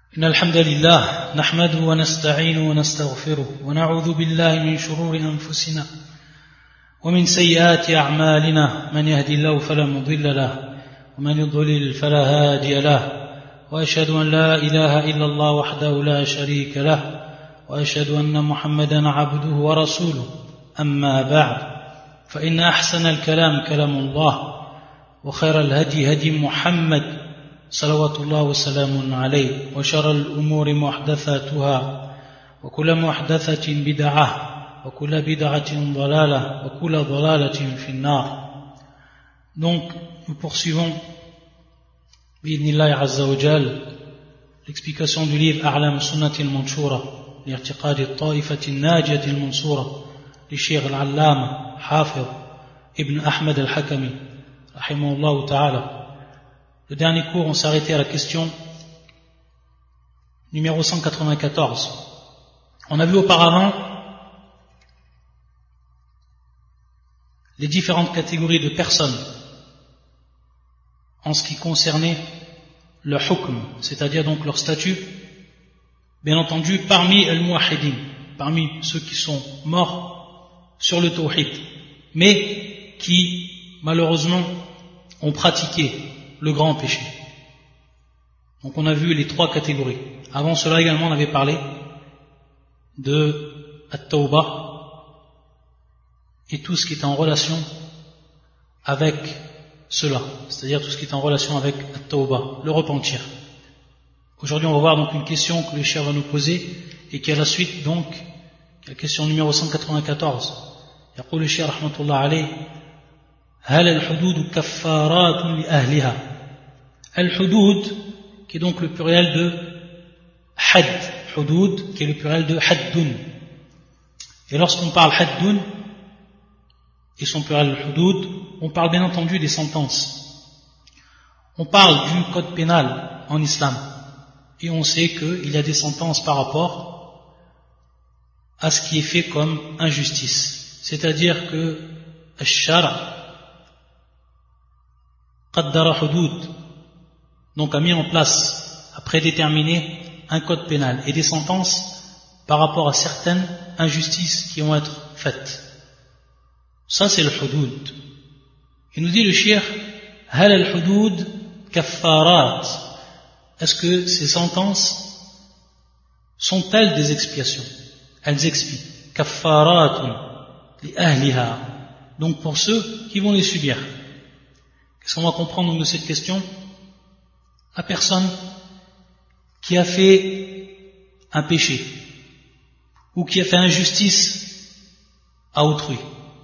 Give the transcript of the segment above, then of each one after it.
إن الحمد لله نحمده ونستعينه ونستغفره ونعوذ بالله من شرور أنفسنا ومن سيئات أعمالنا من يهدي الله فلا مضل له ومن يضلل فلا هادي له وأشهد أن لا إله إلا الله وحده لا شريك له وأشهد أن محمدا عبده ورسوله أما بعد فإن أحسن الكلام كلام الله وخير الهدي هدي محمد صلوات الله وسلامه عليه وشر الأمور محدثاتها وكل محدثة بدعة وكل بدعة ضلالة وكل ضلالة في النار. Donc nous poursuivons بإذن عز وجل l'explication du livre أعلام سنة المنشورة لاعتقاد الطائفة الناجية المنصورة للشيخ العلامة حافظ ابن أحمد الحكمي رحمه الله تعالى. Le dernier cours, on s'est arrêté à la question numéro 194. On a vu auparavant les différentes catégories de personnes en ce qui concernait le hukm, c'est-à-dire donc leur statut, bien entendu parmi al-muwahhidin, parmi ceux qui sont morts sur le tawhid, mais qui malheureusement ont pratiqué le grand péché. Donc on a vu les trois catégories. Avant cela également on avait parlé de at-tawbah et tout ce qui est en relation avec cela, c'est-à-dire tout ce qui est en relation avec at-tawbah, le repentir. Aujourd'hui on va voir donc une question que le cheikh va nous poser et qui est la suite donc la question numéro 194. يقول الشيخ رحمة الله عليه هل الحدود كفارات لأهلها. Al-hudud, qui est donc le pluriel de had, hudud, qui est le pluriel de haddun. Et lorsqu'on parle haddun, et son pluriel hudud, on parle bien entendu des sentences. On parle du code pénal en islam. Et on sait qu'il y a des sentences par rapport à ce qui est fait comme injustice. C'est-à-dire que al-shara' qaddara hudud, donc a mis en place, a prédéterminé un code pénal et des sentences par rapport à certaines injustices qui vont être faites. Ça c'est le hudud. Il nous dit le cheikh, hal al-hudud kaffarat. Est-ce que ces sentences sont-elles des expiations? Elles expient. Kaffaratun li ahliha. Donc pour ceux qui vont les subir. Qu'est-ce qu'on va comprendre donc de cette question? La personne qui a fait un péché ou qui a fait injustice à autrui,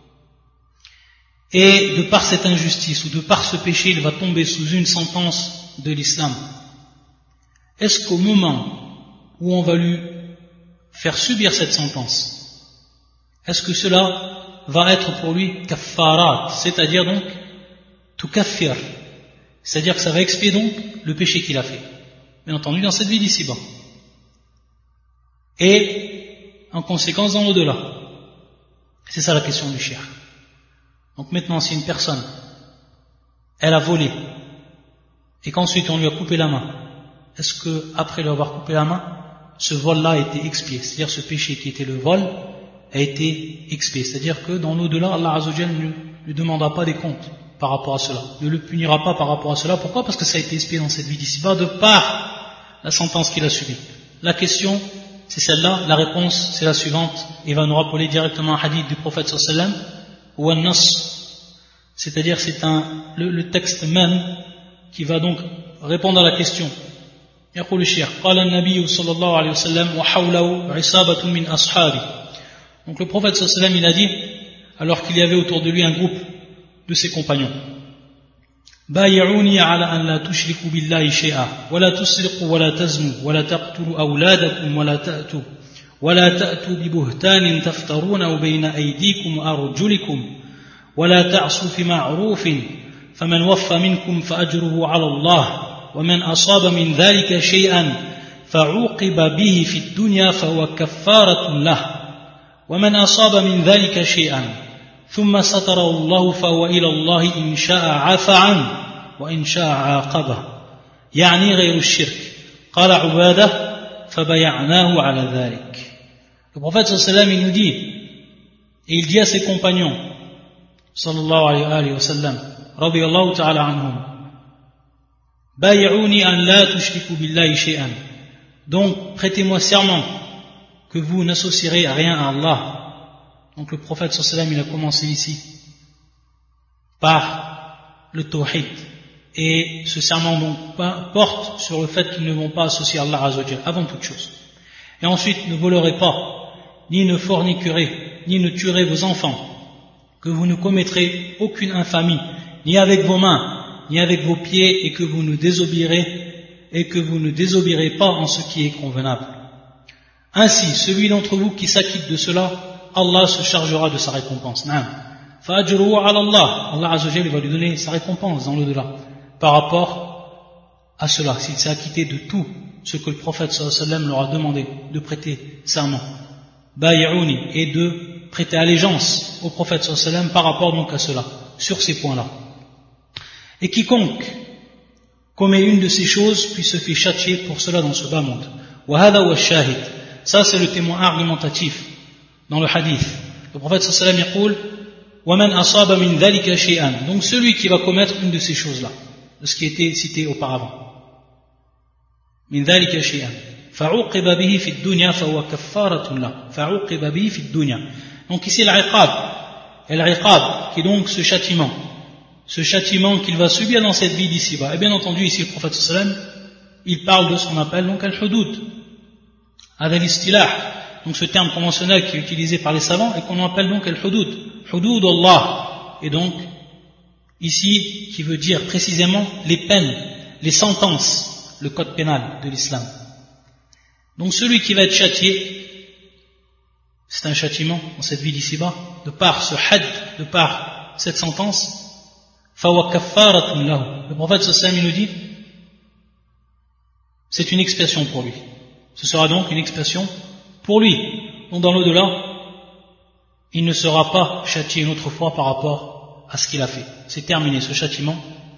et de par cette injustice ou de par ce péché il va tomber sous une sentence de l'islam, est-ce qu'au moment où on va lui faire subir cette sentence, est-ce que cela va être pour lui kaffarat, c'est-à-dire donc tukaffir, c'est-à-dire que ça va expier donc le péché qu'il a fait, bien entendu dans cette vie d'ici-bas, et en conséquence dans l'au-delà. C'est ça la question du cheikh. Donc maintenant si une personne elle a volé et qu'ensuite on lui a coupé la main, est-ce que après lui avoir coupé la main, ce vol-là a été expié, c'est-à-dire ce péché qui était le vol a été expié, c'est-à-dire que dans l'au-delà Allah Azza wa Jalla ne lui demandera pas des comptes par rapport à cela, ne le punira pas par rapport à cela. Pourquoi? Parce que ça a été expié dans cette vie d'ici-bas de par la sentence qu'il a subie. La question c'est celle-là, la réponse c'est la suivante, il va nous rappeler directement un hadith du prophète sallallahu alayhi wa sallam, ou un nas, c'est-à-dire c'est le texte même qui va donc répondre à la question. يقول الشيخ قال النبي صلى الله عليه وسلم وحوله عصابة من أصحابه. Donc le prophète sallallahu alayhi wa sallam il a dit, alors qu'il y avait autour de lui un groupe de ses compagnons, بايعوني على أن لا تشركوا بالله شيئا ولا تسرقوا ولا تزنوا ولا تقتلوا أولادكم ولا تأتوا ببهتان تفترونه بين أيديكم وأرجلكم ولا تعصوا في معروف فمن وفى منكم فأجره على الله ومن أصاب من ذلك شيئا فعوقب به في الدنيا فهو كفارة له ومن أصاب من ذلك شيئا ثم ستره الله فهو إلى الله إن شاء عفى عنه وإن شاء عاقبه يعني غير الشرك قال عبادة فبايعناه على ذلك. Le prophète sallallahu alayhi wa sallam, il nous dit, et il dit à ses compagnons, sallallahu alayhi wa sallam, radiyallahu ta'ala anhum, بايعوني أن لا تشركوا بالله شيئا. Donc, prêtez-moi serment que vous n'associerez rien à Allah. Donc le prophète sallallahu alayhi wa sallam, il a commencé ici par le tawhid, et ce serment donc porte sur le fait qu'ils ne vont pas associer Allah Azza wa Jalla avant toute chose. Et ensuite, ne volerez pas, ni ne forniquerez, ni ne tuerez vos enfants, que vous ne commettrez aucune infamie, ni avec vos mains, ni avec vos pieds, et que vous ne désobéirez pas en ce qui est convenable. Ainsi, celui d'entre vous qui s'acquitte de cela, Allah se chargera de sa récompense. Fa'ajruhu ala Allah. Allah Azza wa Jalla va lui donner sa récompense dans l'au-delà par rapport à cela, s'il s'est acquitté de tout ce que le prophète sallallahu alayhi wa sallam leur a demandé de prêter serment, bay'ouni, et de prêter allégeance au prophète sallallahu alayhi wa sallam par rapport donc à cela, sur ces points-là. Et quiconque commet une de ces choses puis se fait châtier pour cela dans ce bas monde. Wa hadha wa shahid. Ça c'est le témoin argumentatif dans le hadith. Le prophète sallallahu alayhi wa sallam yaqul wa man asaba min dhalika shay'an. Donc celui qui va commettre une de ces choses-là, de ce qui était cité auparavant. من ذلك شيئا فعوقب به في الدنيا فهو كفارة له فعوقب به في الدنيا. Donc ici l''iqab, et l'iqab qui est donc ce châtiment qu'il va subir dans cette vie d'ici-bas. Et bien entendu ici le prophète sallallahu alayhi wa sallam, il parle de ce qu'on appelle donc al-hudud, al-istilah, donc ce terme conventionnel qui est utilisé par les savants et qu'on appelle donc al-hudud, hudud Allah, et donc ici qui veut dire précisément les peines, les sentences, le code pénal de l'islam. Donc celui qui va être châtié, c'est un châtiment dans cette vie d'ici-bas, de par ce had, de par cette sentence, fawa kaffaratun lahu. Le prophète sallallahu alayhi wa sallam nous dit, c'est une expiation pour lui. Ce sera donc une expiation pour lui. Donc dans l'au-delà, il ne sera pas châtié une autre fois par rapport à ce qu'il a fait. C'est terminé, ce châtiment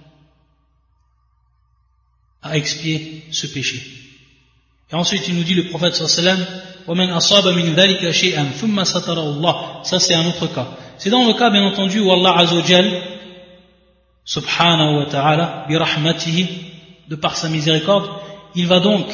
à expier ce péché. Et ensuite il nous dit le prophète sallallahu alayhi wa sallam, وَمَنْ أَصَابَ مِنْ ذَلِكَ شَيْئًا ثُمَّ سَتَرَهُ اللَّهُ. Ça c'est un autre cas. C'est dans le cas bien entendu où Allah Azza wa Jal subhanahu wa ta'ala bi rahmatihi, de par sa miséricorde, il va donc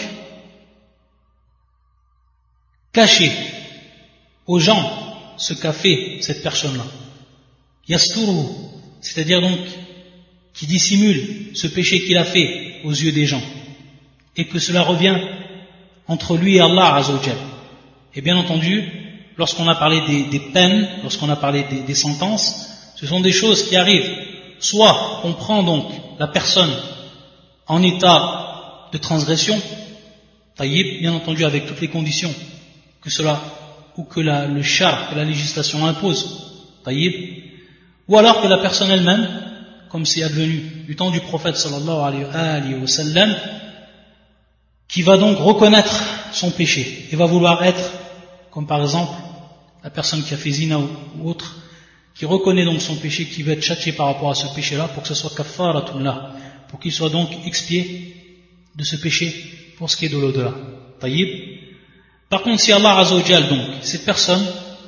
cacher aux gens ce qu'a fait cette personne-là. Yasturuhu, c'est-à-dire donc qui dissimule ce péché qu'il a fait aux yeux des gens, et que cela revient entre lui et Allah Azza wa Jal. Et bien entendu, lorsqu'on a parlé des peines, lorsqu'on a parlé des sentences, ce sont des choses qui arrivent, soit on prend donc la personne en état de transgression, taïb, bien entendu avec toutes les conditions que cela, ou que le shar, que la législation impose, taïb, ou alors que la personne elle-même, comme c'est advenu du temps du prophète sallallahu alayhi wa sallam, qui va donc reconnaître son péché et va vouloir être, comme par exemple la personne qui a fait zina ou autre, qui reconnaît donc son péché, qui va être châtié par rapport à ce péché-là, pour que ce soit kaffaratullah, pour qu'il soit donc expié de ce péché pour ce qui est de l'au-delà. Taïb. Par contre, si Allah Azza wa Jal, donc, cette personne,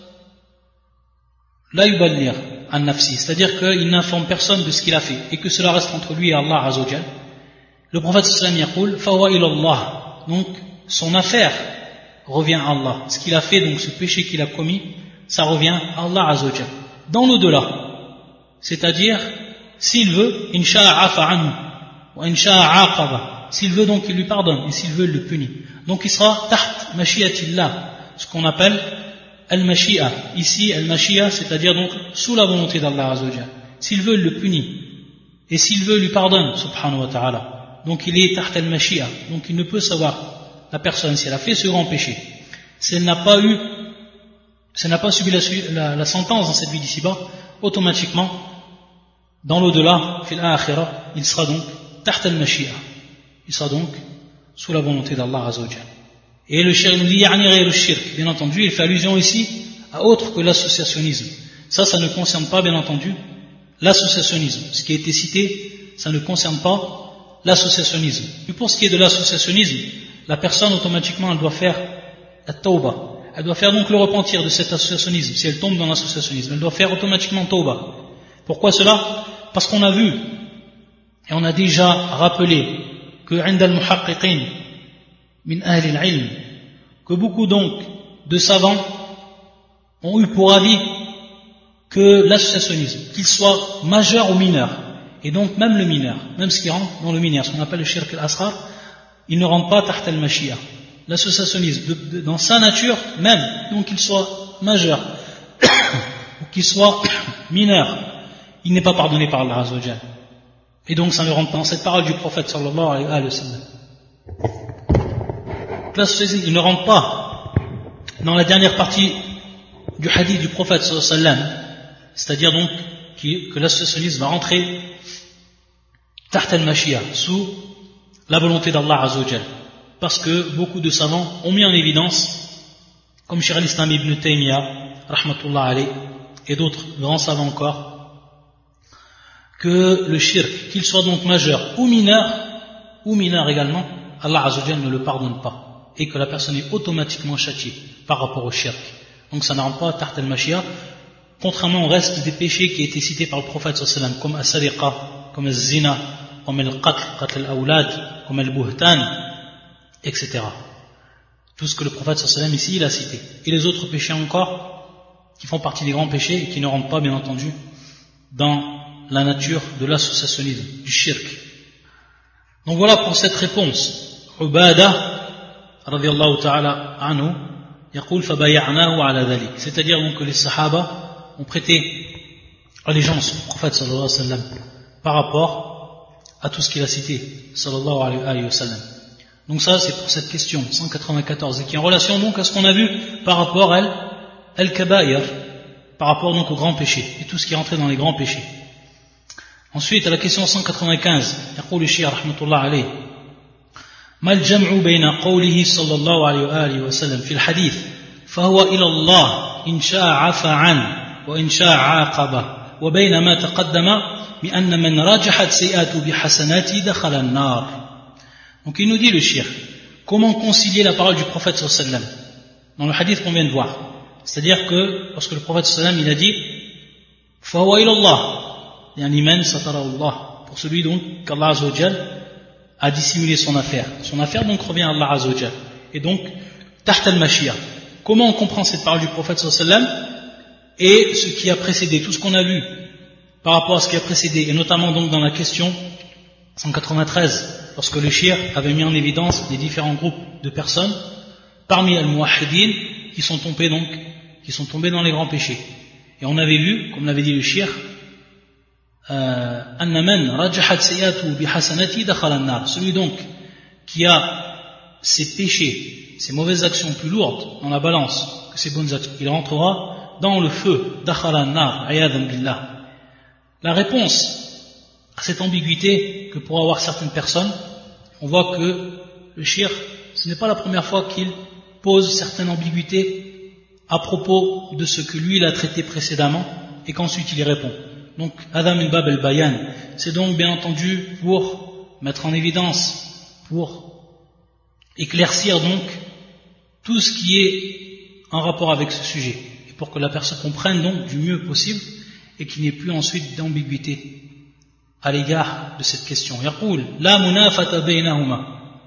la yuballir an nafsi, c'est-à-dire qu'il n'informe personne de ce qu'il a fait, et que cela reste entre lui et Allah Azza wa Jal, le prophète sallallahu alayhi wa sallam yaqul, fawa ila Allah, donc, son affaire revient à Allah. Ce qu'il a fait, donc ce péché qu'il a commis, ça revient à Allah Azza wa Jal. Dans l'au-delà, c'est-à-dire, s'il veut, insha'a afa anhu, wa insha'a aqaba, s'il veut donc il lui pardonne, et s'il veut il le punit. Donc il sera taht mashiatillah, ce qu'on appelle al-mashi'a. Ici, al-mashi'a, c'est-à-dire donc sous la volonté d'Allah Azza wa Jal. S'il veut il le punit, et s'il veut il lui pardonne, subhanahu wa ta'ala. Donc il est taht al-mashi'a, donc il ne peut savoir la personne si elle a fait ce grand péché, si elle n'a pas subi la sentence dans cette vie d'ici-bas, automatiquement dans l'au-delà, fil akhirah, il sera donc taht al-mashi'a, il sera donc sous la volonté d'Allah Azza wa Jal. Et le shirk nous dit ya'ni ghayr al-shirk, bien entendu il fait allusion ici à autre que l'associationnisme. Ça ne concerne pas bien entendu l'associationnisme. Ce qui a été cité, ça ne concerne pas l'associationnisme. Et pour ce qui est de l'associationnisme, la personne automatiquement elle doit faire la tawbah. Elle doit faire donc le repentir de cet associationnisme. Si elle tombe dans l'associationnisme, elle doit faire automatiquement tawbah. Pourquoi cela? Parce qu'on a vu et on a déjà rappelé que 'inda al-muhaqqiqin min ahli al-ilm, que beaucoup donc de savants ont eu pour avis que l'associationnisme, qu'il soit majeur ou mineur, et donc même le mineur, même ce qui rentre dans le mineur, ce qu'on appelle le shirk al-asghar, il ne rentre pas taht al-mashia. L'associationnisme, dans sa nature même, donc qu'il soit majeur ou qu'il soit mineur, il n'est pas pardonné par Allah Azza wa Jalla. Et donc ça ne rentre pas dans cette parole du prophète sallallahu alayhi wa sallam. L'associationnisme, il ne rentre pas dans la dernière partie du hadith du prophète sallallahu alayhi wa sallam, c'est-à-dire donc que l'associationnisme va rentrer taht al-mashia, sous la volonté d'Allah Azza wa Jalla. Parce que beaucoup de savants ont mis en évidence, comme Cheikh al-Islam ibn Taymiyyah, rahmatullah alayh, et d'autres grands savants encore, que le shirk, qu'il soit donc majeur ou mineur également, Allah Azza wa Jalla ne le pardonne pas, et que la personne est automatiquement châtiée par rapport au shirk. Donc ça ne rentre pas taht al-mashia, contrairement au reste des péchés qui étaient cités par le prophète sallallahu alayhi wa sallam, comme as-sariqa, comme az-zina, comme al-qatl al-awlad, comme al-buhtan, etc. Tout ce que le prophète sallallahu alayhi wa sallam ici il a cité. Et les autres péchés encore, qui font partie des grands péchés et qui ne rentrent pas bien entendu dans la nature de l'associationnisme, du shirk. Donc voilà pour cette réponse. Ubada radiyallahu ta'ala anhu yaqul fabaya'nahu ala dhalik. C'est-à-dire donc que les sahaba ont prêté allégeance au prophète sallallahu alayhi wa sallam par rapport à tout ce qu'il a cité sallallahu alayhi wa sallam. Donc ça c'est pour cette question 194 et qui est en relation donc à ce qu'on a vu par rapport à al-kaba'ir, par rapport donc aux grands péchés et tout ce qui est rentré dans les grands péchés. Ensuite à la question 195, يقول الشيخ رحمة الله عليه ما الجمع بين قوله صلى الله عليه وآله وسلم في الحديث فهو إلى الله إن شاء عفى عنه وإن شاء عاقبه وبين ما تقدم بأن من رجحت سيئاته بحسناته دخل النار. Donc il nous dit le shir, comment concilier la parole du prophète sallallahu alayhi wa sallam dans le hadith qu'on vient de voir. C'est-à-dire que lorsque le prophète sallallahu alayhi wa sallam il a dit فهو إلى الله يعني من ستره الله, pour celui donc qu'Allah Azza wa Jal a dissimulé son affaire. Son affaire donc revient à Allah Azza wa Jal. Et donc taht al-mashia. Comment on comprend cette parole du prophète sallallahu alayhi wa sallam et ce qui a précédé, tout ce qu'on a vu par rapport à ce qui a précédé, et notamment donc dans la question 193, lorsque le shir avait mis en évidence les différents groupes de personnes parmi al-muwahhidin qui sont tombés dans les grands péchés. Et on avait vu, comme l'avait dit le shir, celui donc qui a ses péchés, ses mauvaises actions plus lourdes dans la balance que ses bonnes actions, il rentrera dans le feu. La réponse à cette ambiguïté que pourraient avoir certaines personnes, on voit que le shir, ce n'est pas la première fois qu'il pose certaines ambiguïtés à propos de ce que lui il a traité précédemment et qu'ensuite il y répond. Donc Adam al-Bab al-Bayan, c'est donc bien entendu pour mettre en évidence, pour éclaircir donc tout ce qui est en rapport avec ce sujet et pour que la personne comprenne donc du mieux possible et qu'il n'y ait plus ensuite d'ambiguïté à l'égard de cette question. يقول لا منافة بينهما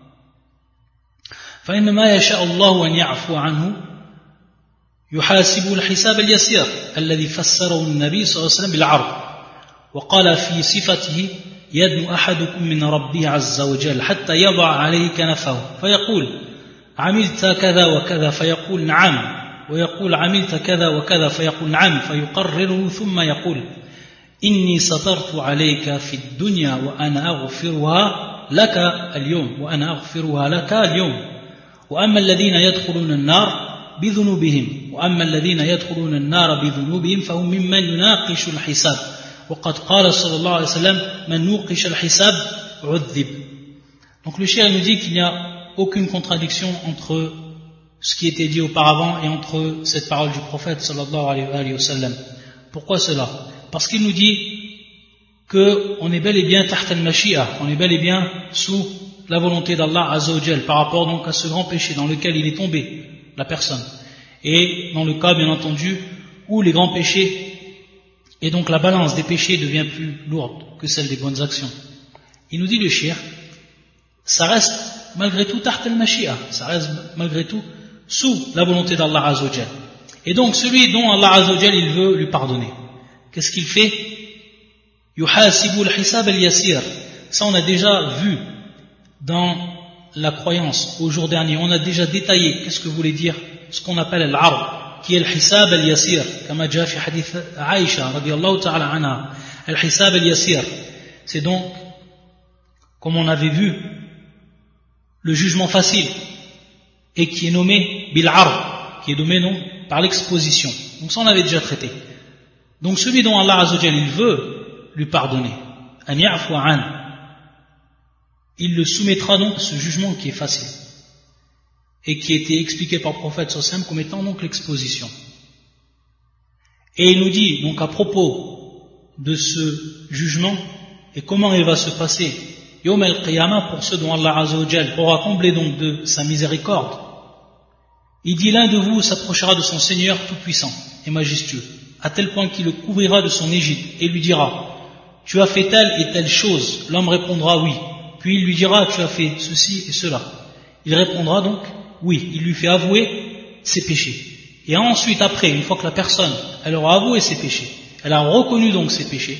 فإنما يشاء الله أن يعفو عنه يحاسب الحساب اليسير الذي فسره النبي صلى الله عليه وسلم بالعرض وقال في صفته يدنو أحدكم من ربه عز وجل حتى يضع عليه كنفه فيقول عملت كذا وكذا فيقول نعم ويقول عملت كذا وكذا فيقول نعم فيقرره ثم يقول إني سترت عليك في الدنيا وأنا أغفرها لك اليوم وأنا أغفرها لك اليوم وأما الذين يدخلون النار بذنوبهم وأما الذين يدخلون النار بذنوبهم فهم ممن يناقش الحساب وقد قال صلى الله عليه وسلم من نوقش الحساب عذب. Donc le cheikh nous dit qu'il n'y a aucune contradiction entre ce qui était dit auparavant et entre cette parole du prophète sallallahu alayhi wa sallam. Pourquoi cela? Parce qu'il nous dit qu'on est bel et bien taht al-mashi'a, on est bel et bien sous la volonté d'Allah Azza wa Jal, par rapport donc à ce grand péché dans lequel il est tombé, la personne. Et dans le cas, bien entendu, où les grands péchés, et donc la balance des péchés devient plus lourde que celle des bonnes actions. Il nous dit le cheikh, ça reste malgré tout taht al-mashi'a, ça reste malgré tout sous la volonté d'Allah Azza wa Jal. Et donc celui dont Allah Azza wa Jal il veut lui pardonner, qu'est-ce qu'il fait? Yuhasibu al-hisab al-yasir. Ça on a déjà vu dans la croyance au jour dernier, on a déjà détaillé qu'est-ce que voulait dire ce qu'on appelle al-'ard, qui est al-hisab al-yasir, comme jaa fi hadith Aïcha radiyallahu ta'ala anha. Al-hisab al-yasir, c'est donc, comme on avait vu, le jugement facile, et qui est nommé bil-'ard, qui est nommé non par l'exposition. Donc ça on avait déjà traité. Donc celui dont Allah Azza wa Jal il veut lui pardonner, an ya'fu an, il le soumettra donc à ce jugement qui est facile et qui a été expliqué par le prophète sallallahu comme étant donc l'exposition. Et il nous dit donc à propos de ce jugement et comment il va se passer Yawm al-Qiyamah pour ceux dont Allah Azza wa Jal aura comblé donc de sa miséricorde. Il dit l'un de vous s'approchera de son Seigneur tout-puissant et majestueux, à tel point qu'il le couvrira de son égide et lui dira: tu as fait telle et telle chose. L'homme répondra oui. Puis il lui dira: tu as fait ceci et cela. Il répondra donc oui. Il lui fait avouer ses péchés. Et ensuite, après, une fois que la personne elle aura avoué ses péchés, elle a reconnu donc ses péchés,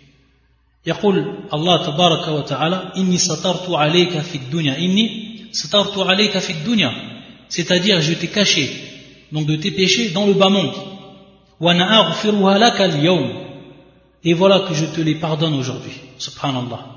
يقول الله تبارك وتعالى إني سترت عليك في الدنيا إني سترت عليك في الدنيا, c'est-à-dire je t'ai caché donc de tes péchés dans le bas monde. وأنا أغفرها لك اليوم, et voilà que je te les pardonne aujourd'hui. Subhanallah.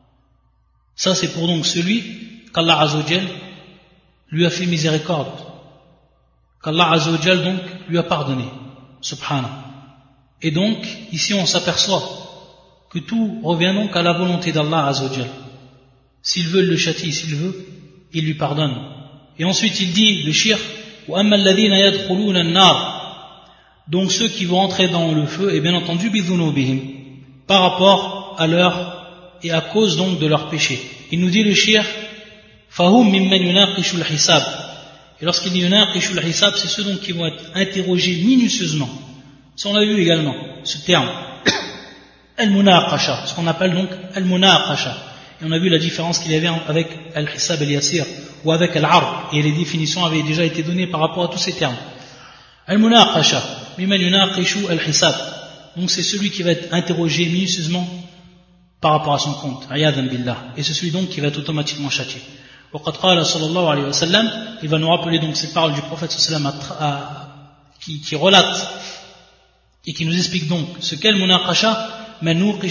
Ça c'est pour donc celui qu'Allah Azza wa Jal lui a fait miséricorde, qu'Allah Azza wa Jal donc lui a pardonné. Subhanallah. Et donc ici on s'aperçoit que tout revient donc à la volonté d'Allah Azza wa Jal. S'il veut, il le châtie, s'il veut, il lui pardonne. Et ensuite il dit, le shirk, وَأَمَّا الَّذِينَ يَدْخُلُونَ النَّارِ, donc ceux qui vont entrer dans le feu, et bien entendu بِذُنُوبِهِمْ, par rapport à leur et à cause donc de leur péché. Il nous dit le shirk, فَهُمْ مِمَّنْ يُنَاقِشُ الْحِسَابِ, et lorsqu'il dit يُنَاقِشُ الْحِسَابِ, c'est ceux donc qui vont être interrogés minutieusement. Ça on l'a vu également, ce terme al-munaqasha, ce qu'on appelle donc al-munaqasha. Et on a vu la différence qu'il y avait avec al-hisab al-yasir ou avec al-'ard, et les définitions avaient déjà été données par rapport à tous ces termes. Al-munaqasha, mimman yunaqishu al-hisab, donc c'est celui qui va être interrogé minutieusement par rapport à son compte, ayadan billah, et c'est celui donc qui va être automatiquement châtié. وقد قال صلى الله عليه وسلم, il va nous rappeler donc ces paroles du prophète sallallahu alayhi wa sallam qui relate et qui nous explique donc ce qu'est le munaqasha. Il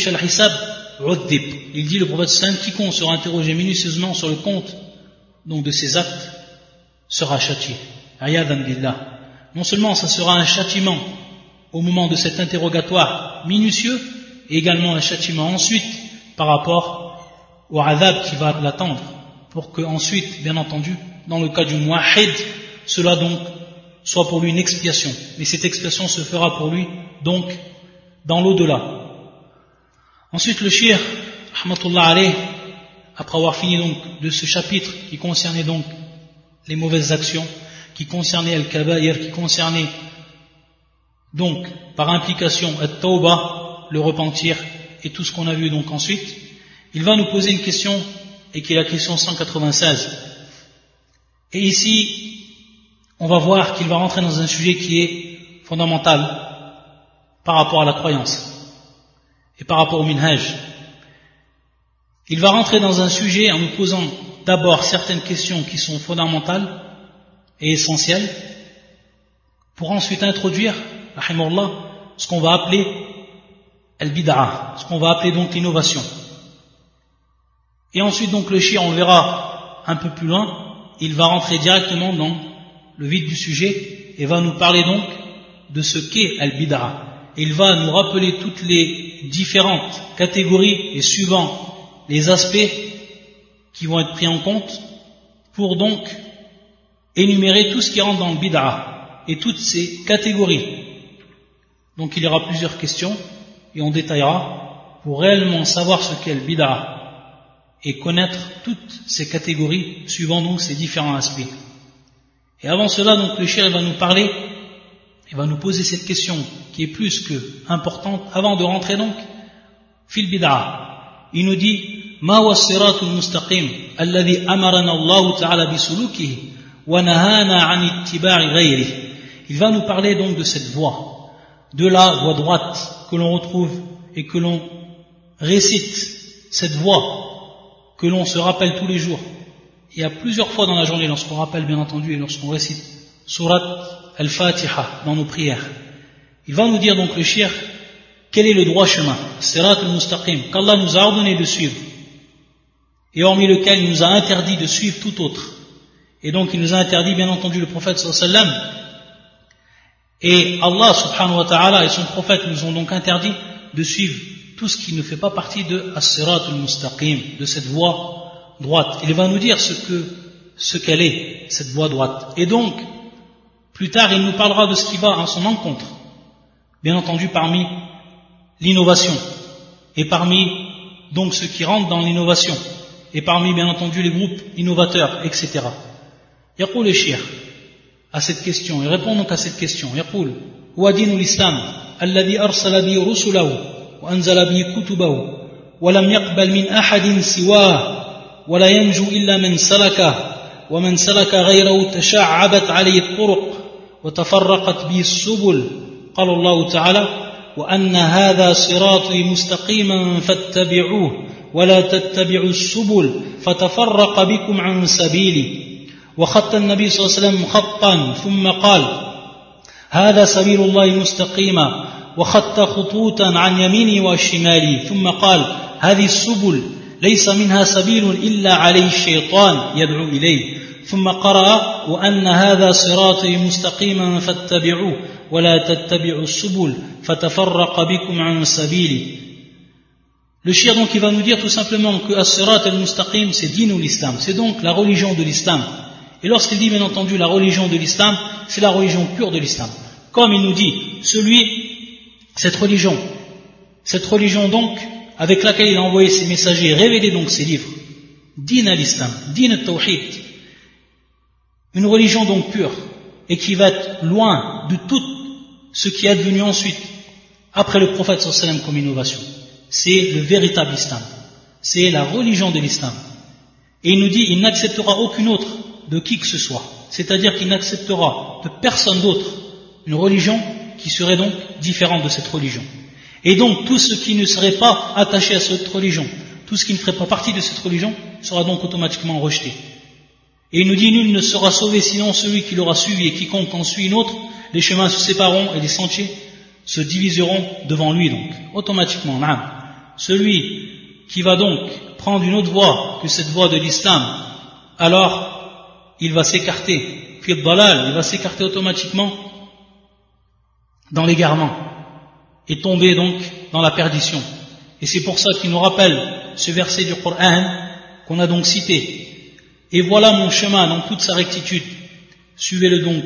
dit le prophète sallam, quiconque sera interrogé minutieusement sur le compte donc de ses actes sera châtié. Ayadan billah. Non seulement ça sera un châtiment au moment de cet interrogatoire minutieux, et également un châtiment ensuite par rapport au adhab qui va l'attendre, pour que ensuite, bien entendu, dans le cas du muwahhid, cela donc soit pour lui une expiation. Mais cette expiation se fera pour lui donc dans l'au-delà. Ensuite le cheikh, rahmatullah alayh, après avoir fini donc de ce chapitre qui concernait donc les mauvaises actions, qui concernait al-kabaïr, qui concernait donc par implication at-tawbah, le repentir et tout ce qu'on a vu donc ensuite, il va nous poser une question, et qui est la question 196. Et ici on va voir qu'il va rentrer dans un sujet qui est fondamental par rapport à la croyance et par rapport au minhaj. Il va rentrer dans un sujet en nous posant d'abord certaines questions qui sont fondamentales et essentielles, pour ensuite introduire, rahimahullah, ce qu'on va appeler al-bid'a, ce qu'on va appeler donc l'innovation. Et ensuite donc le cheikh, on le verra un peu plus loin, il va rentrer directement dans le vif du sujet et va nous parler donc de ce qu'est al-bid'a. Il va nous rappeler toutes les différentes catégories et suivant les aspects qui vont être pris en compte pour donc énumérer tout ce qui rentre dans le bid'a et toutes ces catégories. Donc il y aura plusieurs questions et on détaillera pour réellement savoir ce qu'est le bid'a et connaître toutes ces catégories suivant donc ces différents aspects. Et avant cela, donc, le cheikh va nous parler, il va nous poser cette question qui est plus que importante avant de rentrer donc fil bid'a. Il nous dit ma huwa as-siratul mustaqim alladhi amarana Allah ta'ala bi sulukihi wa nahana 'an ittiba'i ghayrihi. Il va nous parler donc de cette voie, de la voie droite que l'on retrouve et que l'on récite, cette voie que l'on se rappelle tous les jours. Il y a plusieurs fois dans la journée, lorsqu'on rappelle bien entendu et lorsqu'on récite Surat Al-Fatiha dans nos prières. Il va nous dire donc le cheikh quel est le droit chemin, Sirat al-Mustaqim, qu'Allah nous a ordonné de suivre et hormis lequel il nous a interdit de suivre tout autre. Et donc il nous a interdit bien entendu le prophète sallallahu alayhi wa sallam, et Allah subhanahu wa ta'ala et son prophète nous ont donc interdit de suivre tout ce qui ne fait pas partie de As-Sirat al-Mustaqim, de cette voie droite. Il va nous dire ce qu'elle est, cette voie droite. Et donc, plus tard, il nous parlera de ce qui va en son encontre. Bien entendu, parmi l'innovation, et parmi donc ceux qui rentrent dans l'innovation, et parmi bien entendu les groupes innovateurs, etc. Yaqul le cheikh à cette question, il répond donc à cette question. Yaqul huwa dinul islam alladhi arsala bihi rusulahu wa anzala bihi kutubahu wa lam yaqbal min ahadin siwah wa la yanju illa man salaka wa man salaka ghayrahu tasha'abat alayhi at-turuq wa tafarraqat bihi as-subul. Qala Allah ta'ala wa anna hadha sirati mustaqiman fattabi'uhu wa la tattabi'u as-subul fatafarraqa bikum 'an sabili. وخط النبي صلى الله عليه وسلم خطا ثم قال هذا سبيل الله مستقيما وخط خطوطا عن يمينه وشماله ثم قال هذه السبل ليس منها سبيل إلا عليه الشيطان يدعو إليه ثم قرأ وأن هذا صراطي مستقيما فاتبعوه ولا تتبعوا السبل فتفرق بكم عن سبيله. Le cheikh donc il va nous dire tout simplement que as-sirat al-mustaqim c'est din ou l'islam, c'est donc la religion de l'islam. Et lorsqu'il dit bien entendu la religion de l'islam, c'est la religion pure de l'islam. Comme il nous dit, cette religion donc, avec laquelle il a envoyé ses messagers et révélé donc ses livres, din al-islam, din al-tawhid, une religion donc pure, et qui va être loin de tout ce qui est advenu ensuite, après le prophète sallallahu alayhi wa sallam comme innovation. C'est le véritable islam, c'est la religion de l'islam. Et il nous dit, il n'acceptera aucune autre de qui que ce soit, c'est-à-dire qu'il n'acceptera de personne d'autre une religion qui serait donc différente de cette religion. Et donc tout ce qui ne serait pas attaché à cette religion, tout ce qui ne ferait pas partie de cette religion, sera donc automatiquement rejeté. Et il nous dit, nul ne sera sauvé sinon celui qui l'aura suivi, et quiconque en suit une autre, les chemins se sépareront et les sentiers se diviseront devant lui donc, automatiquement. Celui qui va donc prendre une autre voie que cette voie de l'islam, alors il va s'écarter, il va s'écarter automatiquement dans l'égarement et tomber donc dans la perdition. Et c'est pour ça qu'il nous rappelle ce verset du Coran qu'on a donc cité. Et voilà mon chemin dans toute sa rectitude, suivez-le donc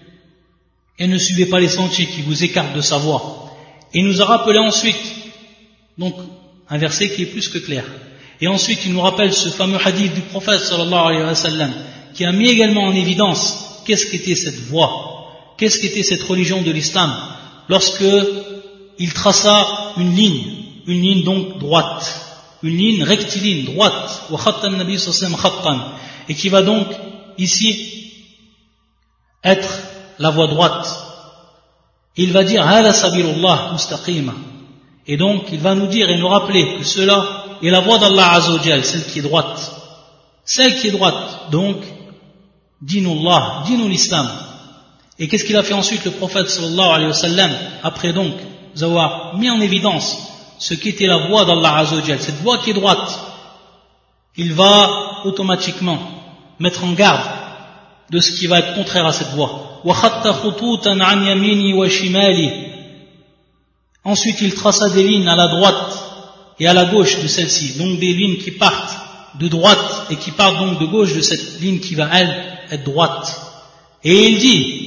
et ne suivez pas les sentiers qui vous écartent de sa voie. Et il nous a rappelé ensuite donc un verset qui est plus que clair. Et ensuite il nous rappelle ce fameux hadith du prophète sallallahu alayhi wa sallam qui a mis également en évidence qu'est-ce qu'était cette voie, qu'est-ce qu'était cette religion de l'islam, lorsque il traça une ligne donc droite, une ligne rectiligne, droite, et qui va donc ici être la voie droite. Il va dire Hada sabilullah mustaqima, et donc il va nous dire et nous rappeler que cela est la voie d'Allah Azza wa Jal, celle qui est droite, donc dinullah, dinul islam. Et qu'est-ce qu'il a fait ensuite le prophète sallallahu alayhi wa sallam, après donc avoir mis en évidence ce qu'était la voie d'Allah Azza wa Jal, cette voie qui est droite, il va automatiquement mettre en garde de ce qui va être contraire à cette voie. Ensuite il traça des lignes à la droite et à la gauche de celle-ci, donc des lignes qui partent de droite et qui partent donc de gauche de cette ligne qui va elle être droite. Et il dit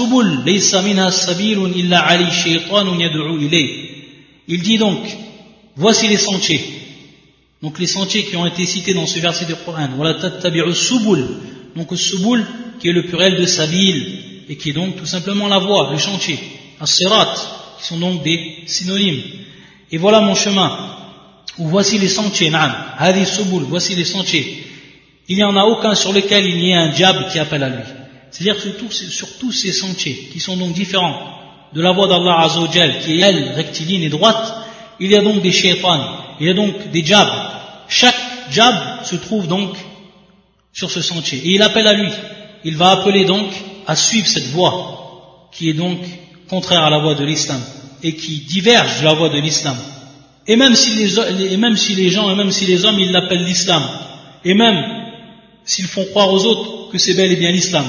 il dit donc voici les sentiers. Donc les sentiers qui ont été cités dans ce verset du Coran. Wala tattabi'u subul. Donc subul qui est le pluriel de sabil et qui est donc tout simplement la voie, le chantier. As-sirat qui sont donc des synonymes. Et voilà mon chemin. Ou voici les sentiers. Na'am. Hadi subul. Voici les sentiers. Il n'y en a aucun sur lequel il y ait un diable qui appelle à lui. C'est-à-dire que sur tous ces sentiers qui sont donc différents de la voie d'Allah Azza wa Jal qui est elle rectiligne et droite, il y a donc des shaitans, il y a donc des djabs. Chaque djab se trouve donc sur ce sentier et il appelle à lui. Il va appeler donc à suivre cette voie qui est donc contraire à la voie de l'islam et qui diverge de la voie de l'islam. Et même si les gens et même si les hommes ils l'appellent l'islam et même s'ils font croire aux autres que c'est bel et bien l'islam.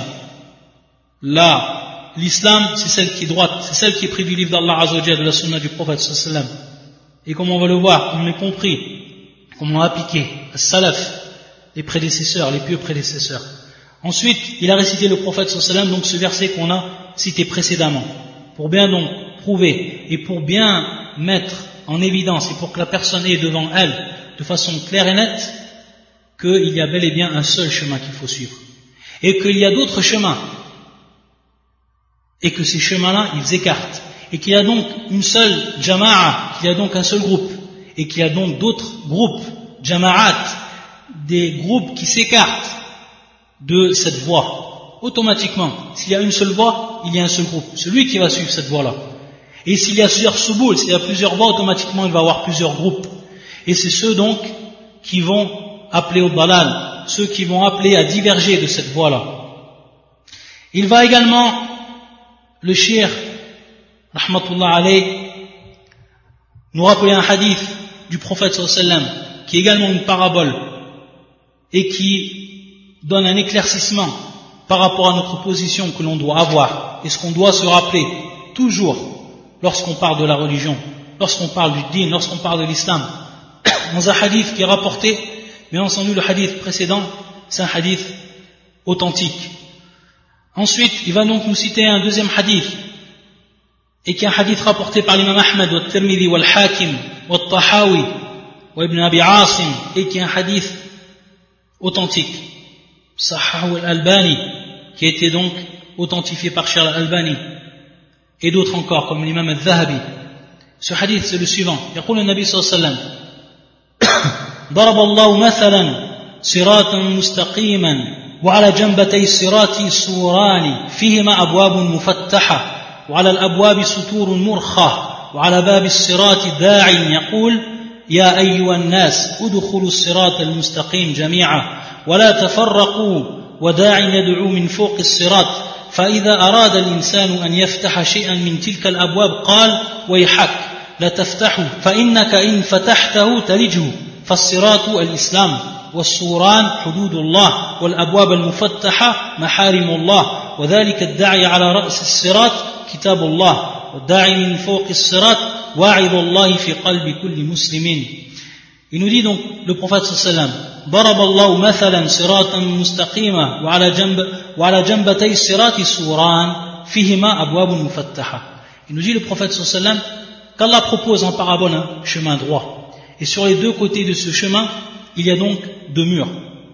Là, l'islam, c'est celle qui est droite, c'est celle qui est prise du livre d'Allah Azza wa Jalla, de la sunna du prophète sallallahu alayhi wa sallam. Et comme on va le voir, comme on l'a compris, comme on l'a appliqué, as-salaf, les prédécesseurs, les pieux prédécesseurs. Ensuite, il a récité le prophète sallallahu alayhi wa sallam, donc ce verset qu'on a cité précédemment, pour bien donc prouver et pour bien mettre en évidence et pour que la personne ait devant elle, de façon claire et nette, qu'il y a bel et bien un seul chemin qu'il faut suivre. Et qu'il y a d'autres chemins. Et que ces chemins-là, ils écartent. Et qu'il y a donc une seule jama'a, qu'il y a donc un seul groupe. Et qu'il y a donc d'autres groupes, jama'at, des groupes qui s'écartent de cette voie. Automatiquement, s'il y a une seule voie, il y a un seul groupe. Celui qui va suivre cette voie-là. Et s'il y a plusieurs subul, s'il y a plusieurs voies, automatiquement il va y avoir plusieurs groupes. Et c'est ceux donc qui vont appeler au dalal, ceux qui vont appeler à diverger de cette voie-là. Il va également, le shir, rahmatullah alayh, nous rappeler un hadith du prophète sallallahu alayhi wa sallam, qui est également une parabole, et qui donne un éclaircissement par rapport à notre position que l'on doit avoir, et ce qu'on doit se rappeler toujours lorsqu'on parle de la religion, lorsqu'on parle du din, lorsqu'on parle de l'islam. Dans un hadith qui est rapporté, bien entendu le hadith précédent, c'est un hadith authentique. Ensuite, il va donc nous citer un deuxième hadith, et qui est un hadith rapporté par l'imam Ahmed, wa Tirmidhi, wa Al-Hakim, wa Tahawi, wa Ibn Abi Asim, et qui est un hadith authentique, Sahih al-Albani, qui a été donc authentifié par Cheikh al-Albani, et d'autres encore, comme l'imam al-Zahabi. Ce hadith, c'est le suivant. يقول النبي صلى الله عليه وسلم ضرب الله مثلا صراطا مستقيما وعلى جنبتي الصراط سوران فيهما أبواب مفتحة وعلى الأبواب ستور مرخى وعلى باب الصراط داع يقول يا أيها الناس ادخلوا الصراط المستقيم جميعا ولا تفرقوا وداع يدعو من فوق الصراط فإذا أراد الإنسان أن يفتح شيئا من تلك الأبواب قال ويحك لا تفتحه فإنك إن فتحته تلجه فالصراط الإسلام والسوران حدود الله والأبواب المفتحة محارم الله وذلك الداعي على رأس الصراط كتاب الله والداعي من فوق الصراط واعظ الله في قلب كل مسلم. Il nous dit donc le prophète sallallahu alayhi wa sallam ضرب الله مثلا صراطا مستقيما وعلى جنبتي الصراط سوران فيهما أبواب مفتحة. Il nous dit le prophète sallallahu alayhi wa sallam qu'Allah propose en parabole un chemin droit et sur les deux côtés de ce chemin il y a donc deux murs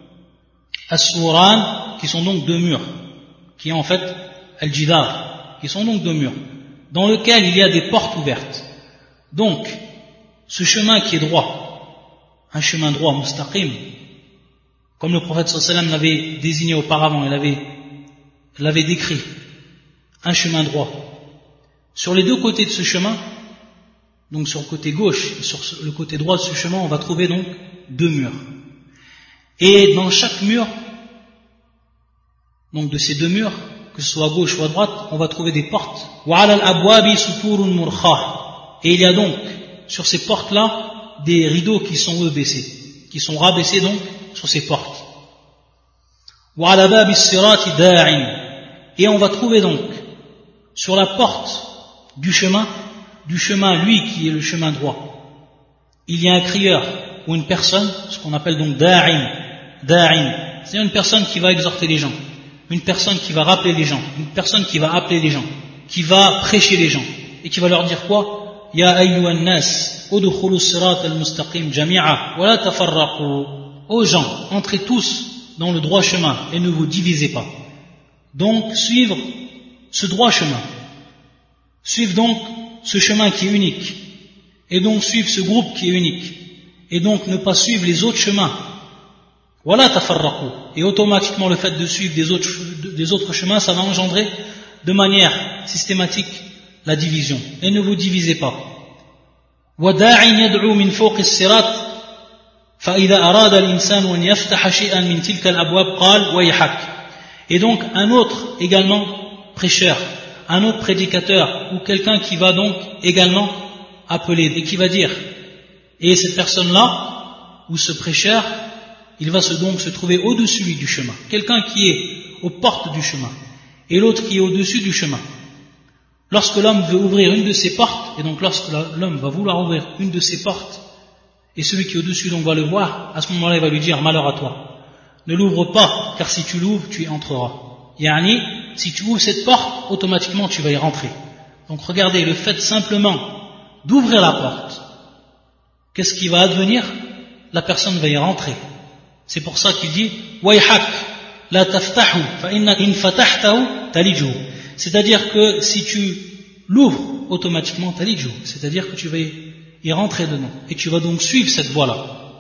as-suran qui sont donc deux murs qui est en fait al-jidar qui sont donc deux murs dans lequel il y a des portes ouvertes. Donc ce chemin qui est droit, un chemin droit mustaqim, comme le prophète sallallahu alayhi wa sallam l'avait désigné auparavant, il l'avait décrit, un chemin droit. Sur les deux côtés de ce chemin, donc sur le côté gauche et sur le côté droit de ce chemin, on va trouver donc deux murs. Et dans chaque mur, donc de ces deux murs, que ce soit à gauche ou à droite, on va trouver des portes. Et il y a donc sur ces portes-là des rideaux qui sont eux baissés, qui sont rabaissés donc sur ces portes. Et on va trouver donc sur la porte du chemin lui qui est le chemin droit, il y a un crieur ou une personne, ce qu'on appelle donc da'in, c'est une personne qui va exhorter les gens, une personne qui va rappeler les gens, une personne qui va appeler les gens, qui va prêcher les gens et qui va leur dire quoi? Ya ayyuhan nas, udkhulu as-sirat al-mustaqim jami'a, wa la tafarraqu. Ô gens, entrez tous dans le droit chemin et ne vous divisez pas. Donc, suivre ce droit chemin. Suivre donc ce chemin qui est unique. Et donc, suivre ce groupe qui est unique. Et donc, ne pas suivre les autres chemins. Voilà tafarraqu. Et automatiquement, le fait de suivre des autres chemins, ça va engendrer de manière systématique la division. Et ne vous divisez pas. وَدَاعٍ يَدْعُو مِنْ فَوْقِ الصِّرَاطِ فَإِذَا أَرَادَ الْإِنسَانُ أَنْ يَفْتَحَ شَيْئًا مِنْ تِلْكَ الْأَبْوَابِ قَالَ وَيْحَكَ. Et donc, un autre également prêcheur, un autre prédicateur, ou quelqu'un qui va donc également appeler, et qui va dire, et cette personne-là, ou ce prêcheur, il va donc se trouver au-dessus du chemin. Quelqu'un qui est aux portes du chemin, et l'autre qui est au-dessus du chemin. Lorsque l'homme veut ouvrir une de ses portes, et donc lorsque l'homme va vouloir ouvrir une de ses portes, et celui qui est au-dessus donc va le voir, à ce moment-là il va lui dire, malheur à toi. Ne l'ouvre pas, car si tu l'ouvres, tu y entreras. Yani, si tu ouvres cette porte, automatiquement tu vas y rentrer. Donc regardez, le fait simplement d'ouvrir la porte, qu'est-ce qui va advenir? La personne va y rentrer. C'est pour ça qu'il dit wayhak la taftahu fa inna in fatahtahu talijhu. C'est-à-dire que si tu l'ouvres automatiquement talijhu, c'est-à-dire que tu vas y rentrer dedans et tu vas donc suivre cette voie-là.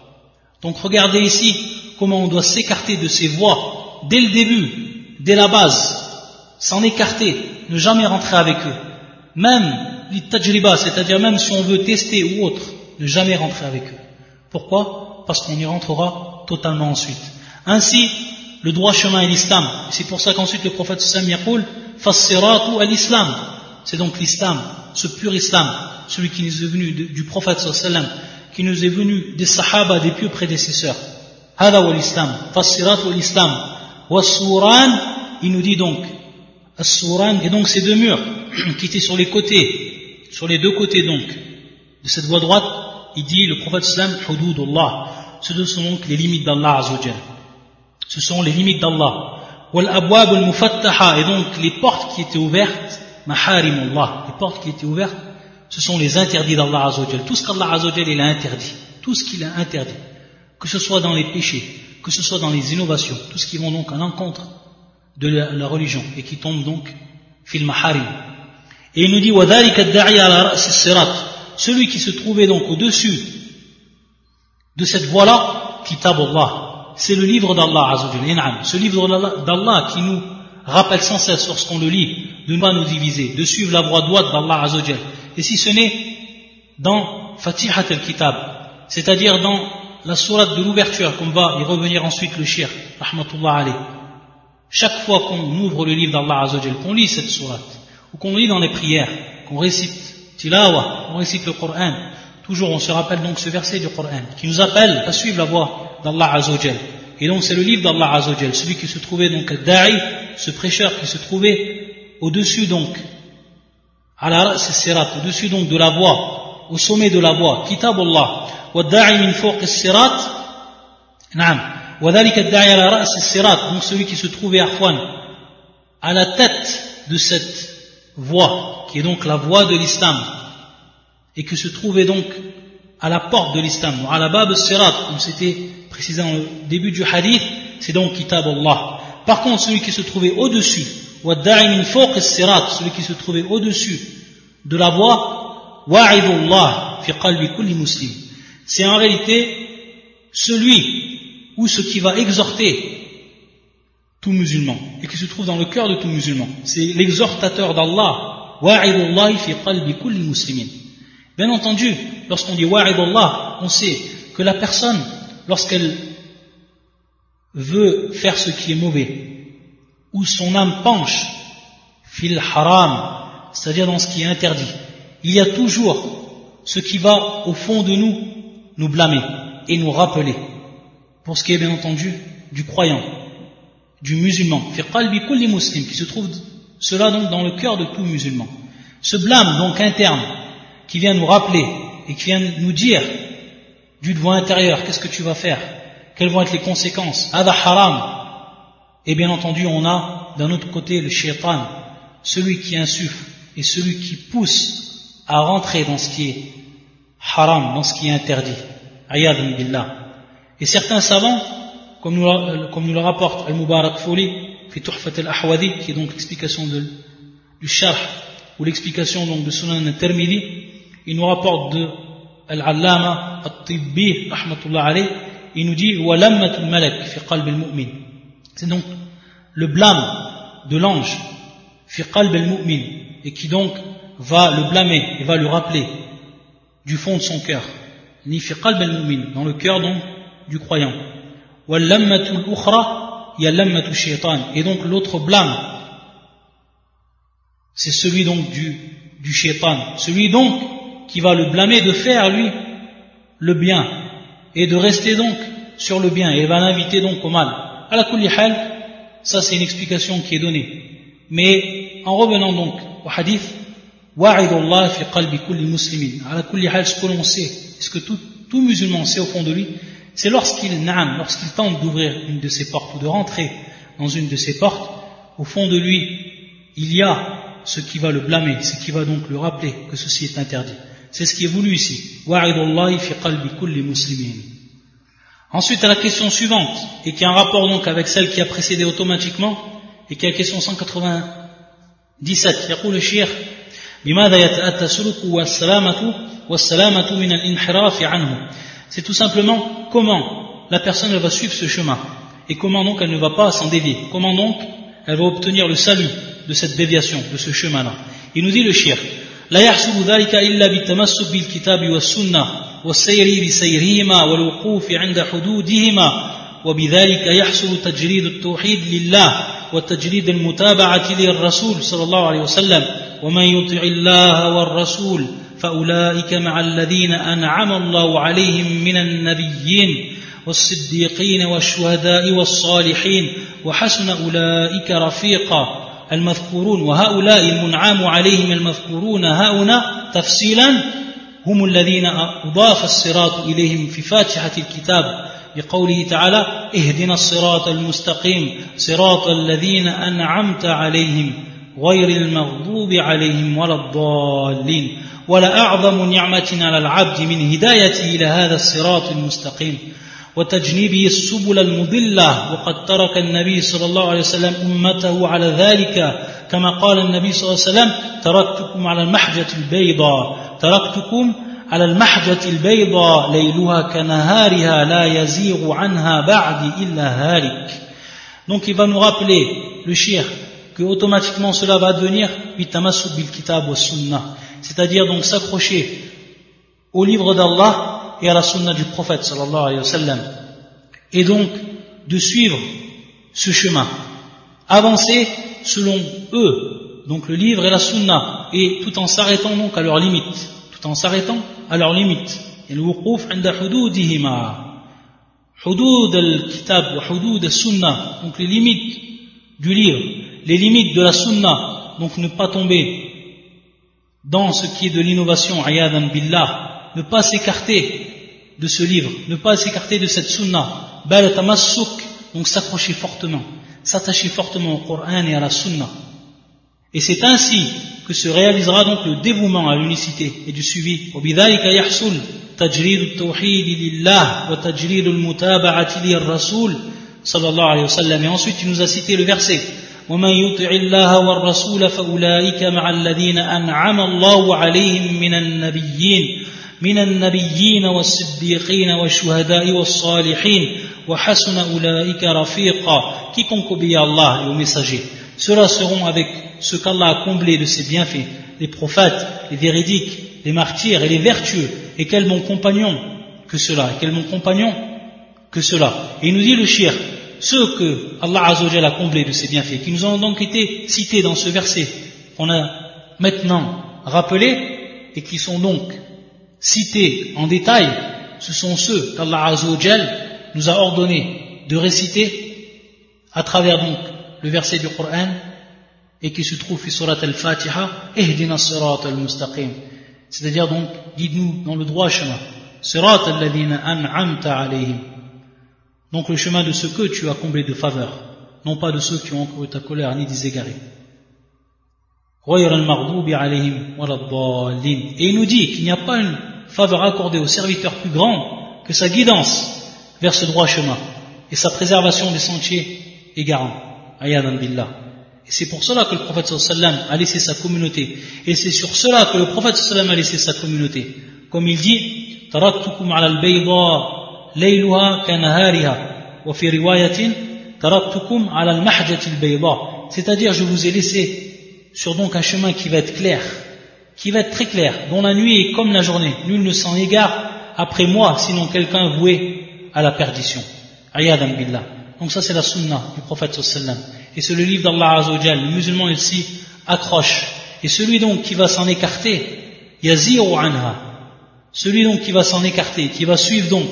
Donc regardez ici comment on doit s'écarter de ces voies dès le début, dès la base, s'en écarter, ne jamais rentrer avec eux. Même les tajriba, c'est-à-dire même si on veut tester ou autre, ne jamais rentrer avec eux. Pourquoi? Parce qu'on y rentrera totalement ensuite. Ainsi, le droit chemin est l'islam. C'est pour ça qu'ensuite le prophète sallam yaqul fassiratu al-islam. C'est donc l'islam, ce pur islam, celui qui nous est venu du prophète sallam, qui nous est venu des sahaba, des pieux prédécesseurs. Hada wa l'islam, fassiratu al-islam. Wa suran, il nous dit donc, as-suran, et donc ces deux murs qui étaient sur les côtés, sur les deux côtés donc, de cette voie droite, il dit, le prophète sallam, hududullah. Ce sont donc les limites d'Allah Azzawajal. Ce sont les limites d'Allah. Wal abwab al mufattaha, et donc les portes qui étaient ouvertes, maharimullah, les portes qui étaient ouvertes, ce sont les interdits d'Allah Azzawajal. Tout ce qu'Allah Azzawajal il a interdit, tout ce qu'il a interdit, que ce soit dans les péchés, que ce soit dans les innovations, tout ce qui vont donc à l'encontre de la religion et qui tombe donc fil maharim. Et il nous dit wadhalika ad-da'i ala ra's as-sirat, celui qui se trouvait donc au-dessus de cette voie-là, Kitab Allah, c'est le livre d'Allah Azzawajal. Ce livre d'Allah qui nous rappelle sans cesse lorsqu'on le lit de ne pas nous diviser, de suivre la voie droite d'Allah Azzawajal. Et si ce n'est dans Fatihat al-Kitab, c'est-à-dire dans la sourate de l'ouverture, qu'on va y revenir ensuite le shir, rahmatullah alayh. Chaque fois qu'on ouvre le livre d'Allah Azzawajal, qu'on lit cette sourate, ou qu'on lit dans les prières, qu'on récite tilawa, qu'on récite le Coran, toujours on se rappelle donc ce verset du Coran qui nous appelle à suivre la voie d'Allah Azzawajal. Et donc c'est le livre d'Allah Azzawajal, celui qui se trouvait donc da'i, ce prêcheur qui se trouvait au-dessus donc ala ra's as-sirat, au-dessus donc de la voie, au sommet de la voie, Kitab Allah, wa da'i min fawq as-sirat, na'am, wa dhalika ad-da'i ala ra's as-sirat, donc celui qui se trouvait arfwan à la tête de cette voie, qui est donc la voie de l'islam, et qui se trouvait donc à la porte de l'islam, à la bab as-sirat, comme c'était précisé dans le début du hadith, c'est donc Kitab Allah. Par contre, celui qui se trouvait au-dessus, وَالدَّاعِ مِنْ فَوْقِ الصِّرَاطِ, celui qui se trouvait au-dessus de la voie, وَاعِظُ اللَّهِ فِي قَلْبِ كُلِّ مُسْلِمٍ, c'est en réalité celui ou ce qui va exhorter tout musulman, et qui se trouve dans le cœur de tout musulman. C'est l'exhortateur d'Allah, وَاعِظُ اللَّهِ فِي قَلْبِ كُلِّ مُسْلِمٍ. Bien entendu, lorsqu'on dit wa'id Allah, on sait que la personne, lorsqu'elle veut faire ce qui est mauvais, ou son âme penche fil haram, c'est-à-dire dans ce qui est interdit, il y a toujours ce qui va au fond de nous blâmer et nous rappeler, pour ce qui est bien entendu du croyant, du musulman, fi qalbi kulli muslim, qui se trouve cela donc dans le cœur de tout musulman. Ce blâme donc interne, qui vient nous rappeler et qui vient nous dire du devant intérieur, qu'est-ce que tu vas faire, quelles vont être les conséquences, hada haram. Et bien entendu on a d'un autre côté le shaitan, celui qui insuffle et celui qui pousse à rentrer dans ce qui est haram, dans ce qui est interdit. Ayadan billah. Et certains savants, comme nous le rapporte Al-Mubarak Fuli, fi Tuhfat al-Ahwadi, qui est donc l'explication du Sharh, ou l'explication donc de Sunan al-Tirmidhi, il nous rapporte de Al-Allama At-Tibbi, rahmatullah alayh, il nous dit wa lammatul malak fi qalb al-mu'min. C'est donc le blâme de l'ange fi qalb al-mu'min, et qui donc va le blâmer et va le rappeler du fond de son cœur, ni fi qalb al-mu'min, dans le cœur donc du croyant. Wa lammatul ukhra ya lammatul shaytan, et donc l'autre blâme, c'est celui donc du shaytan, celui donc qui va le blâmer de faire lui le bien et de rester donc sur le bien, et il va l'inviter donc au mal. Ala kulli hal, ça c'est une explication qui est donnée. Mais en revenant donc au hadith, wa'idullah fi qalbi kulli muslimin. Ala kulli hal, ce que l'on sait, ce que tout musulman sait au fond de lui, c'est lorsqu'il tente d'ouvrir une de ses portes ou de rentrer dans une de ses portes, au fond de lui, il y a ce qui va le blâmer, ce qui va donc le rappeler que ceci est interdit. C'est ce qui est voulu ici. Wa'idullahi fi qalbi kulli muslimin. Ensuite, à la question suivante, et qui a un rapport donc avec celle qui a précédé automatiquement, et qui est la question 197. يقول الشيخ بماذا يتأتى السلوك والسلامة من الانحراف عنه. C'est tout simplement comment la personne va suivre ce chemin, et comment donc elle ne va pas s'en dévier, comment donc elle va obtenir le salut de cette déviation, de ce chemin-là. Il nous dit le cheikh, لا يحصل ذلك إلا بالتمسك بالكتاب والسنة والسير بسيرهما والوقوف عند حدودهما وبذلك يحصل تجريد التوحيد لله وتجريد المتابعة للرسول صلى الله عليه وسلم ومن يطع الله والرسول فأولئك مع الذين أنعم الله عليهم من النبيين والصديقين والشهداء والصالحين وحسن أولئك رفيقا المذكورون وهؤلاء المنعم عليهم المذكورون هؤلاء تفصيلا هم الذين أضاف الصراط إليهم في فاتحة الكتاب بقوله تعالى اهدنا الصراط المستقيم صراط الذين أنعمت عليهم غير المغضوب عليهم ولا الضالين ولا أعظم نعمة على العبد من هدايته إلى هذا الصراط المستقيم وتجنيبه السبل المضلة وقد ترك النبي صلى الله عليه وسلم أمته على ذلك كما قال النبي صلى الله عليه وسلم تركتكم على المحجة البيضاء ليلها كنهارها لا يزيغ عنها بعد إلا هالك. Donc il va nous rappeler le cheikh que automatiquement cela va devenir bitamassuk bil kitab wa sunnah, c'est-à-dire donc s'accrocher au livre d'Allah et à la sunna du prophète sallallahu alayhi wa sallam, et donc de suivre ce chemin, avancer selon eux, donc le livre et la sunna, et tout en s'arrêtant donc à leurs limites, et le wuquf inda hududihima, hudud al-kitab wa hudud al-sunna, donc les limites du livre, les limites de la sunna, donc ne pas tomber dans ce qui est de l'innovation, ayadan billah, ne pas s'écarter de ce livre, ne pas s'écarter de cette sunna, bal tamassuk, donc s'accrocher fortement, s'attacher fortement au Coran et à la sunna. Et c'est ainsi que se réalisera donc le dévouement à l'unicité et du suivi. وبذلك يحصل تجريد التوحيد لله وتجريد المتابعة للرسول صلى الله عليه وسلم. Et ensuite il nous a cité le verset ومن يطع الله والرسول فأولئك مع الذين أنعم الله عليهم من النبيين والصديقين والشهداء والصالحين وحسن أولئك رفيقا. Quiconque obéit à Allah et aux messagers, ceux-là seront avec ceux qu'Allah a comblés de ses bienfaits, les prophètes, les véridiques, les martyrs et les vertueux, et quel bon compagnon que cela, Et il nous dit le cheikh, ceux que Allah Azza wa Jalla a comblés de ses bienfaits, qui nous ont donc été cités dans ce verset qu'on a maintenant rappelé, et qui sont donc cités en détail, ce sont ceux qu'Allah Azza wa Jalla nous a ordonné de réciter à travers donc le verset du Coran, et qui se trouve fi surat al-Fatiha, ihdina sirat al-mustaqim, c'est-à-dire donc guide-nous dans le droit chemin, sirat alladhina an'amta alayhim, donc le chemin de ceux que tu as comblés de faveur, non pas de ceux qui ont encouru ta colère ni des égarés. غير المغضوب عليهم ولا الضالين. Et il nous dit qu'il n'y a pas une faveur accordée au serviteur plus grande que sa guidance vers ce droit chemin et sa préservation des sentiers égarants. Ayadan billah. Et c'est pour cela que le prophète sallallahu alayhi wa sallam a laissé sa communauté. Et c'est sur cela que le prophète sallallahu alayhi wa sallam a laissé sa communauté. Comme il dit, taraktukum ala al-bayda layluha kanahariha wa fi riwayatin taraktukum ala al-mahjati al-bayda. C'est-à-dire, je vous ai laissé sur donc un chemin qui va être clair, qui va être très clair, dont la nuit est comme la journée. Nul ne s'en égare après moi, sinon quelqu'un voué à la perdition. Ayadan billah. Donc ça c'est la sunna du prophète sallallahu alayhi wa sallam. Et c'est le livre d'Allah Azza wa Jal. Le musulman il s'y accroche. Et celui donc qui va s'en écarter, yaziru anha. Celui donc qui va s'en écarter, qui va suivre donc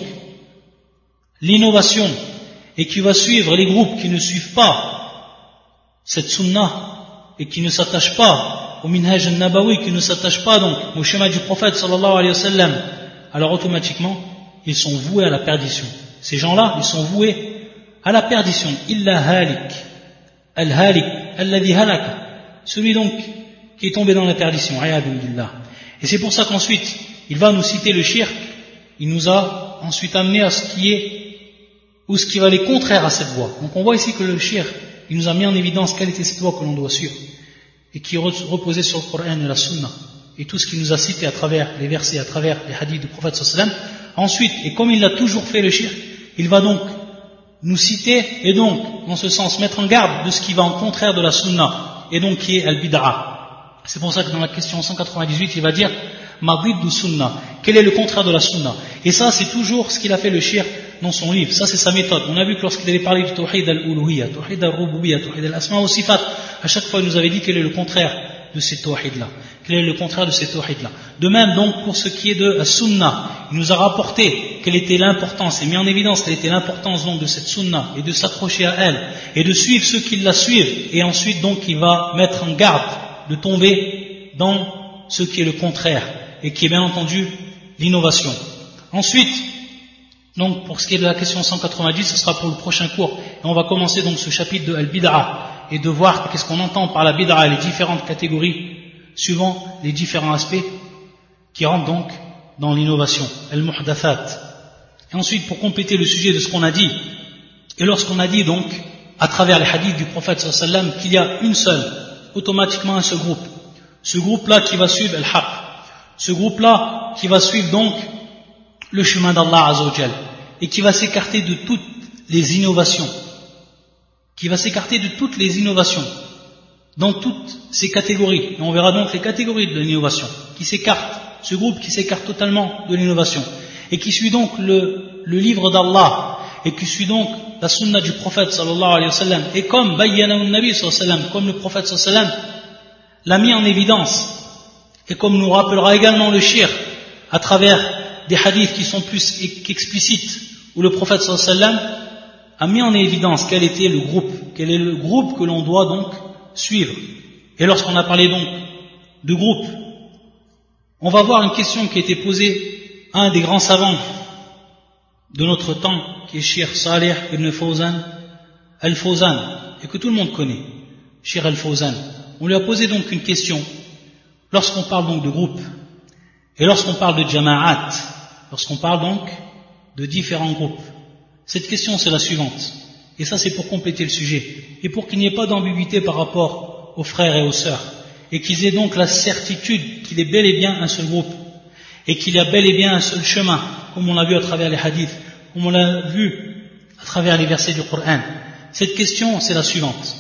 l'innovation et qui va suivre les groupes qui ne suivent pas cette sunna et qui ne s'attachent pas au minhaj al-nabawi, qui ne s'attachent pas donc au schéma du prophète sallallahu alayhi wa sallam, alors automatiquement ils sont voués à la perdition. Ces gens-là, ils sont voués à la perdition. Illa halik, al-halik, alladhi halaka, celui donc qui est tombé dans la perdition. Ayadun billah. Et c'est pour ça qu'ensuite il va nous citer le shirk. Il nous a ensuite amené à ce qui est ou ce qui va aller contraire à cette voie. Donc on voit ici que le shirk, il nous a mis en évidence quelle était cette voie que l'on doit suivre et qui reposait sur le Coran et la Sunna et tout ce qu'il nous a cité à travers les versets, à travers les hadiths du prophète sallallahu alayhi wa sallam. Ensuite, et comme il l'a toujours fait le shirk, il va donc nous citer et donc dans ce sens mettre en garde de ce qui va en contraire de la Sunna et donc qui est al-bid'a. C'est pour ça que dans la question 198 il va dire Madid du Sunna, quel est le contraire de la Sunna? Et ça c'est toujours ce qu'il a fait le shirk dans son livre, ça c'est sa méthode. On a vu que lorsqu'il avait parlé du Tawhid al-Uluhiyya, Tawhid al-Rububiyya, Tawhid al-Asma wa Sifat, à chaque fois il nous avait dit quel est le contraire de ces Tawhid-là, quel est le contraire de ces Tawhid-là. De même donc pour ce qui est de la Sunna, il nous a rapporté quelle était l'importance, et mis en évidence quelle était l'importance donc de cette Sunna, et de s'accrocher à elle, et de suivre ceux qui la suivent, et ensuite donc il va mettre en garde de tomber dans ce qui est le contraire, et qui est bien entendu l'innovation. Ensuite, donc pour ce qui est de la question 190, ce sera pour le prochain cours, et on va commencer donc ce chapitre de Al-Bid'a, et de voir qu'est-ce qu'on entend par la bid'a et les différentes catégories, suivant les différents aspects qui rentrent donc dans l'innovation, Al-Muhdathat. Et ensuite, pour compléter le sujet de ce qu'on a dit, et lorsqu'on a dit donc, à travers les hadiths du prophète sallallahu alayhi wa sallam, qu'il y a une seule, automatiquement un seul groupe, ce groupe-là qui va suivre Al-Haq, ce groupe-là qui va suivre donc le chemin d'Allah Azza wa Jal, et qui va s'écarter de toutes les innovations, dans toutes ces catégories. Et on verra donc les catégories de l'innovation qui s'écartent, ce groupe qui s'écarte totalement de l'innovation et qui suit donc le livre d'Allah et qui suit donc la sunna du prophète sallallahu alayhi wa sallam, et comme bayyanahu nabi sallallahu alayhi wa sallam, comme le prophète sallallahu alayhi wa sallam l'a mis en évidence, et comme nous rappellera également le shirk à travers des hadiths qui sont plus explicites, où le prophète sallallahu alayhi wa sallam a mis en évidence quel était le groupe, quel est le groupe que l'on doit donc suivre. Et lorsqu'on a parlé donc de groupe, on va voir une question qui a été posée à un des grands savants de notre temps, qui est Cheikh Salih ibn Fawzan al-Fawzan, et que tout le monde connaît, Cheikh al-Fawzan. On lui a posé donc une question, lorsqu'on parle donc de groupe, et lorsqu'on parle de jama'at, lorsqu'on parle donc de différents groupes. Cette question c'est la suivante, et ça c'est pour compléter le sujet, et pour qu'il n'y ait pas d'ambiguïté par rapport aux frères et aux sœurs, et qu'ils aient donc la certitude qu'il est bel et bien un seul groupe, et qu'il y a bel et bien un seul chemin, comme on l'a vu à travers les hadiths, comme on l'a vu à travers les versets du Coran. Cette question c'est la suivante,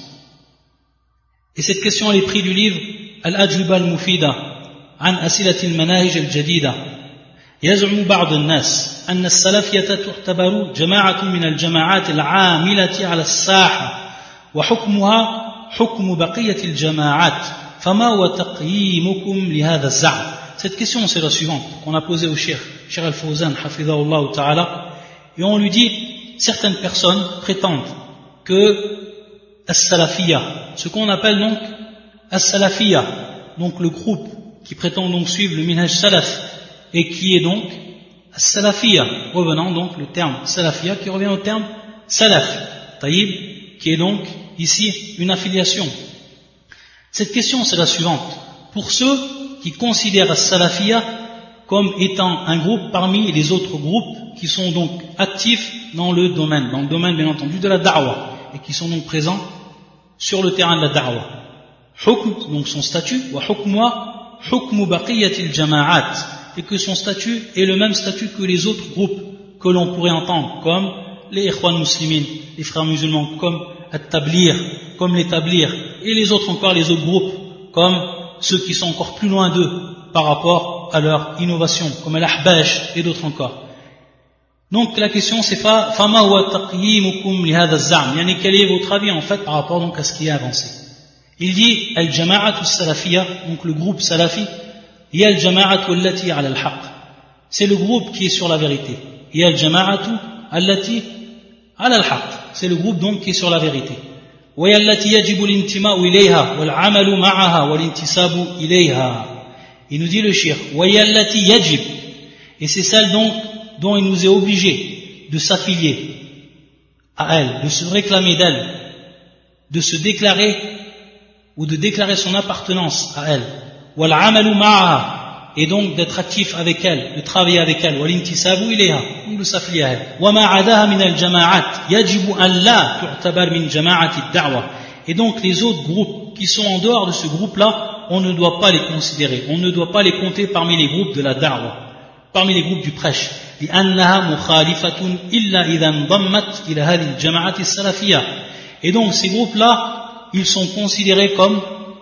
et cette question elle est prise du livre Al-Ajwiba al-Mufida an Asilat al-Manahij al-Jadida. يزعم بعض الناس أن السلفية تعتبر جماعة من الجماعات العاملة على الساحة وحكمها حكم بقية الجماعات فما هو تقييمكم لهذا الزعم. Cette question c'est la suivante qu'on a posée au Cheikh al-Fawzan hafidhahullah ta'ala, et on lui dit certaines personnes prétendent que as-salafiyya, ce qu'on appelle donc as-salafiyya, donc le groupe qui prétend donc suivre le minhaj salaf, et qui est donc salafiyya, revenant donc le terme salafiyya qui revient au terme salaf, taïb, qui est donc ici une affiliation. Cette question, c'est la suivante. Pour ceux qui considèrent as-salafiyya comme étant un groupe parmi les autres groupes qui sont donc actifs dans le domaine bien entendu de la da'wa, et qui sont donc présents sur le terrain de la da'wa. Hukm, donc son statut, wa hukmuha hukmu baqiyatil jama'at, et que son statut est le même statut que les autres groupes que l'on pourrait entendre, comme les ikhwan muslimin, les frères musulmans, comme at-tablir, comme les tablir, et les autres encore, les autres groupes, comme ceux qui sont encore plus loin d'eux par rapport à leur innovation, comme al-ahbash et d'autres encore. Donc la question c'est fama huwa taqyimukum li hadha az-za'm, yani quel est votre avis en fait par rapport donc à ce qui est avancé. Il dit al-jama'atu as-salafiyya, donc le groupe salafi, hiya al-jama'atu allati 'ala al-haqq, c'est le groupe qui est sur la vérité. Hiya al-jama'atu allati 'ala al-haqq, c'est le groupe donc qui est sur la vérité. Wa hiya allati yajibu al-intima'u ilayha wal 'amalu ma'aha wal intisabu ilayha. Il nous dit le shir, wa hiya allati yajib, et c'est celle donc dont il nous est obligé de s'affilier à elle, de se réclamer d'elle, de se déclarer ou de déclarer son appartenance à elle, wal amalu ma'aha, et donc d'être actif avec elle, de travailler avec elle, wal intisabu ilayha, donc de s'affilier à elle, wa ma 'adaha min al jama'at yajibu an la tu'tabar min jama'ati ad-da'wa, et donc les autres groupes qui sont en dehors de ce groupe-là, on ne doit pas les considérer, on ne doit pas les compter parmi les groupes de la da'wa, parmi les groupes du prêche. Et donc ces groupes-là, ils sont considérés comme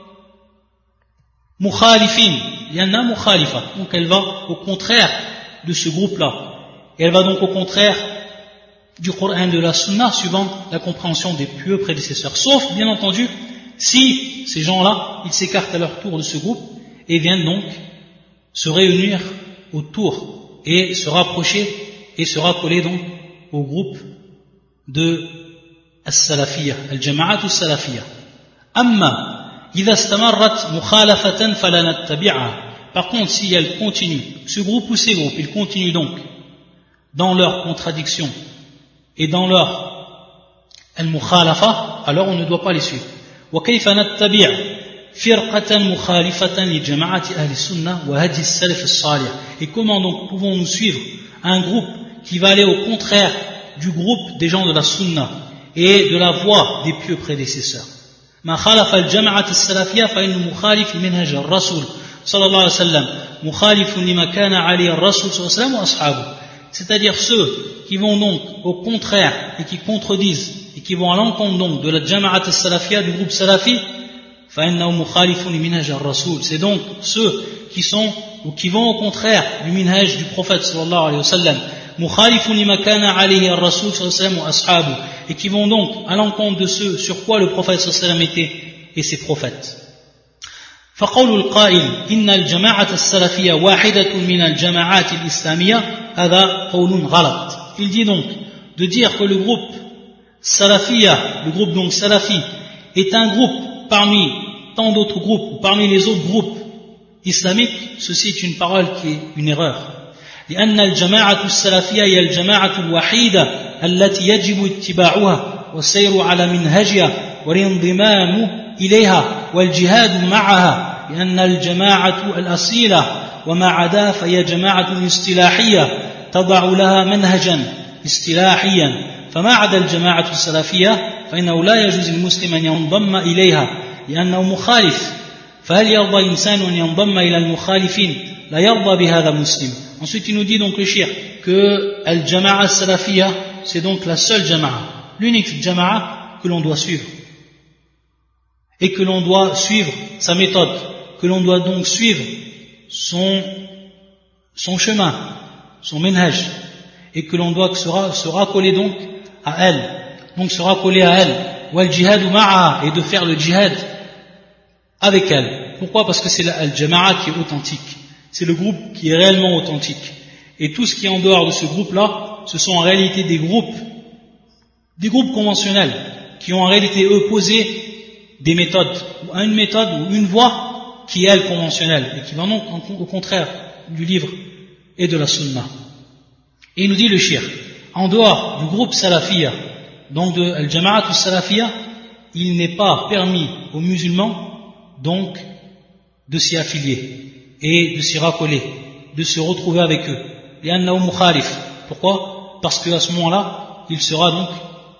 mukhalifin, yanna mukhalifa, donc elle va au contraire de ce groupe-là, et elle va donc au contraire du Coran et de la Sunna, suivant la compréhension des pieux prédécesseurs, sauf bien entendu si ces gens-là, ils s'écartent à leur tour de ce groupe et viennent donc se réunir autour et se rapprocher et se raccoler donc au groupe de as-salafiyya, al-jama'at as-salafiyya. Amma idha istamarrat mukhalafatan fala nattabi'ha. Par contre, si elle continue, ce groupe ou ces groupes, ils continuent donc dans leur contradiction et dans leur al-mukhalafa, alors on ne doit pas les suivre. Wa kayfa nattabi' firqatan mukhalifatan li jama'ati ahli sunnah wa hadi as-salaf as-salih. Et comment donc pouvons-nous suivre un groupe qui va aller au contraire du groupe des gens de la sunna et de la voie des pieux prédécesseurs? Ma khalafa al-jama'at as-salafiyya fa innahu mukhalif li manhaj ar-rasul sallallahu alayhi wa sallam, mukhalifun lima kana alayhi ar-rasul sallallahu alayhi wa sallam wa ashabuhu. C'est-à-dire ceux qui vont donc au contraire et qui contredisent et qui vont à l'encontre donc de la jama'at as-salafiyya, du groupe salafi, فإنه مخالف لمنهج الرسول, c'est donc ceux qui sont ou qui vont au contraire du minhaj du prophète sallallahu alayhi wa sallam, مخالف لما كان عليه الرسول صلى الله عليه وسلم وأصحابه, et qui vont donc à l'encontre de ceux sur quoi le prophète sallallahu alayhi wa sallam était et ses prophètes. فقول القائل إن الجماعة السلفية واحدة من الجماعات الإسلامية هذا قول غلط. Il dit donc de dire que le groupe salafiyya, le groupe donc salafi, est un groupe parmi tant d'autres groupes, ou parmi les autres groupes islamiques, ceci est une parole qui est une erreur. لأن الجماعة السلفية هي الجماعة الوحيدة التي يجب اتباعها والسير على منهجها والانضمام إليها والجهاد معها، لأن الجماعة الأصيلة وما عدا فهي جماعة اصطلاحية تضع لها منهجا اصطلاحيا، فما عدا الجماعة السلفية فإنه لا يجوز للمسلم أن ينضم إليها لأنه مخالف، فهل يرضى الإنسان أن ينضم إلى المخالفين؟ لا يرضى بهذا المسلم. Ensuite il nous dit donc le cheikh que al-jama'a salafiyya, c'est donc la seule jama'a, l'unique jama'a que l'on doit suivre, et que l'on doit suivre sa méthode, que l'on doit donc suivre son chemin, son minhaj, et que l'on doit se raccoler donc à elle, donc se raccoler à elle, wal jihad ma'a, et de faire le djihad avec elle. Pourquoi? Parce que c'est le jama'a qui est authentique, c'est le groupe qui est réellement authentique, et tout ce qui est en dehors de ce groupe-là, ce sont en réalité des groupes conventionnels, qui ont en réalité eux posé des méthodes, ou une méthode ou une voie qui est elle conventionnelle, et qui va donc au contraire du livre et de la sunna. Et il nous dit le shir, en dehors du groupe salafiyya, donc de al-jama'at al-salafiyya, il n'est pas permis aux musulmans donc de s'y affilier et de s'y raccoler, de se retrouver avec eux. لأنه مخالف. Pourquoi? Parce qu'à ce moment-là, il sera donc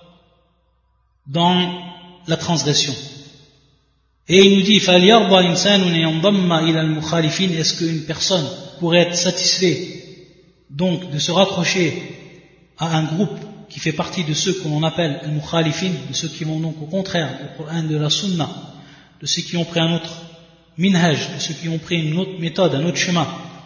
dans la transgression. Et il nous dit فَلْيَرْضَى الْإِنسَانُ أَنْ يَنضَمَّ إِلَى الْمُخَالِفِينَ. Est-ce qu'une personne pourrait être satisfait donc de se raccrocher à un groupe qui fait partie de ceux que l'on appelle al-mukhalifin, de ceux qui vont donc au contraire du Coran, de la Sunna, de ceux qui ont pris un autre minhaj, de ceux qui ont pris une autre méthode, un autre chemin.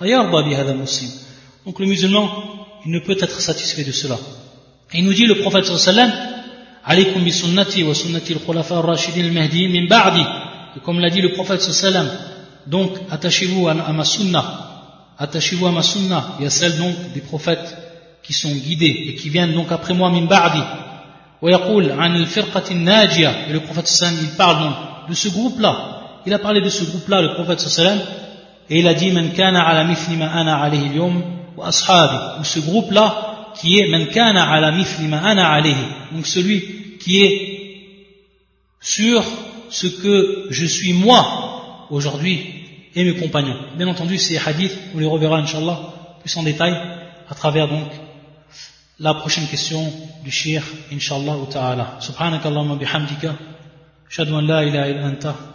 Donc le musulman, il ne peut être satisfait de cela. Et il nous dit le prophète sallallahu alayhi wa sallam, alaykum bi sunnati wa sunnati al-khulafa ar-rashidin al-mahdiyin min ba'di. Et comme l'a dit le prophète sallallahu alayhi wa sallam, donc attachez-vous à ma sunna, attachez-vous à ma sunna, et à celle donc des prophètes qui sont guidés et qui viennent donc après moi min ba'di. Wa yaqul an al-firqati an-najiyah. Et le prophète sallallahu alayhi wa sallam, il parle donc de ce groupe-là. Il a parlé de ce groupe-là, le prophète sallallahu alayhi wa sallam, et il a dit man kana ala mithli ma ana alayhi al-yawm wa ashabi. Ou ce groupe-là qui est man kana ala mithli ma ana alayhi. Donc celui qui est sur ce que je suis moi aujourd'hui et mes compagnons. Bien entendu, ces hadiths, on les reverra inshallah plus en détail à travers donc la prochaine question du shir inshallah ta'ala. Subhanakallahumma bihamdika ashhadu an la ilaha illa anta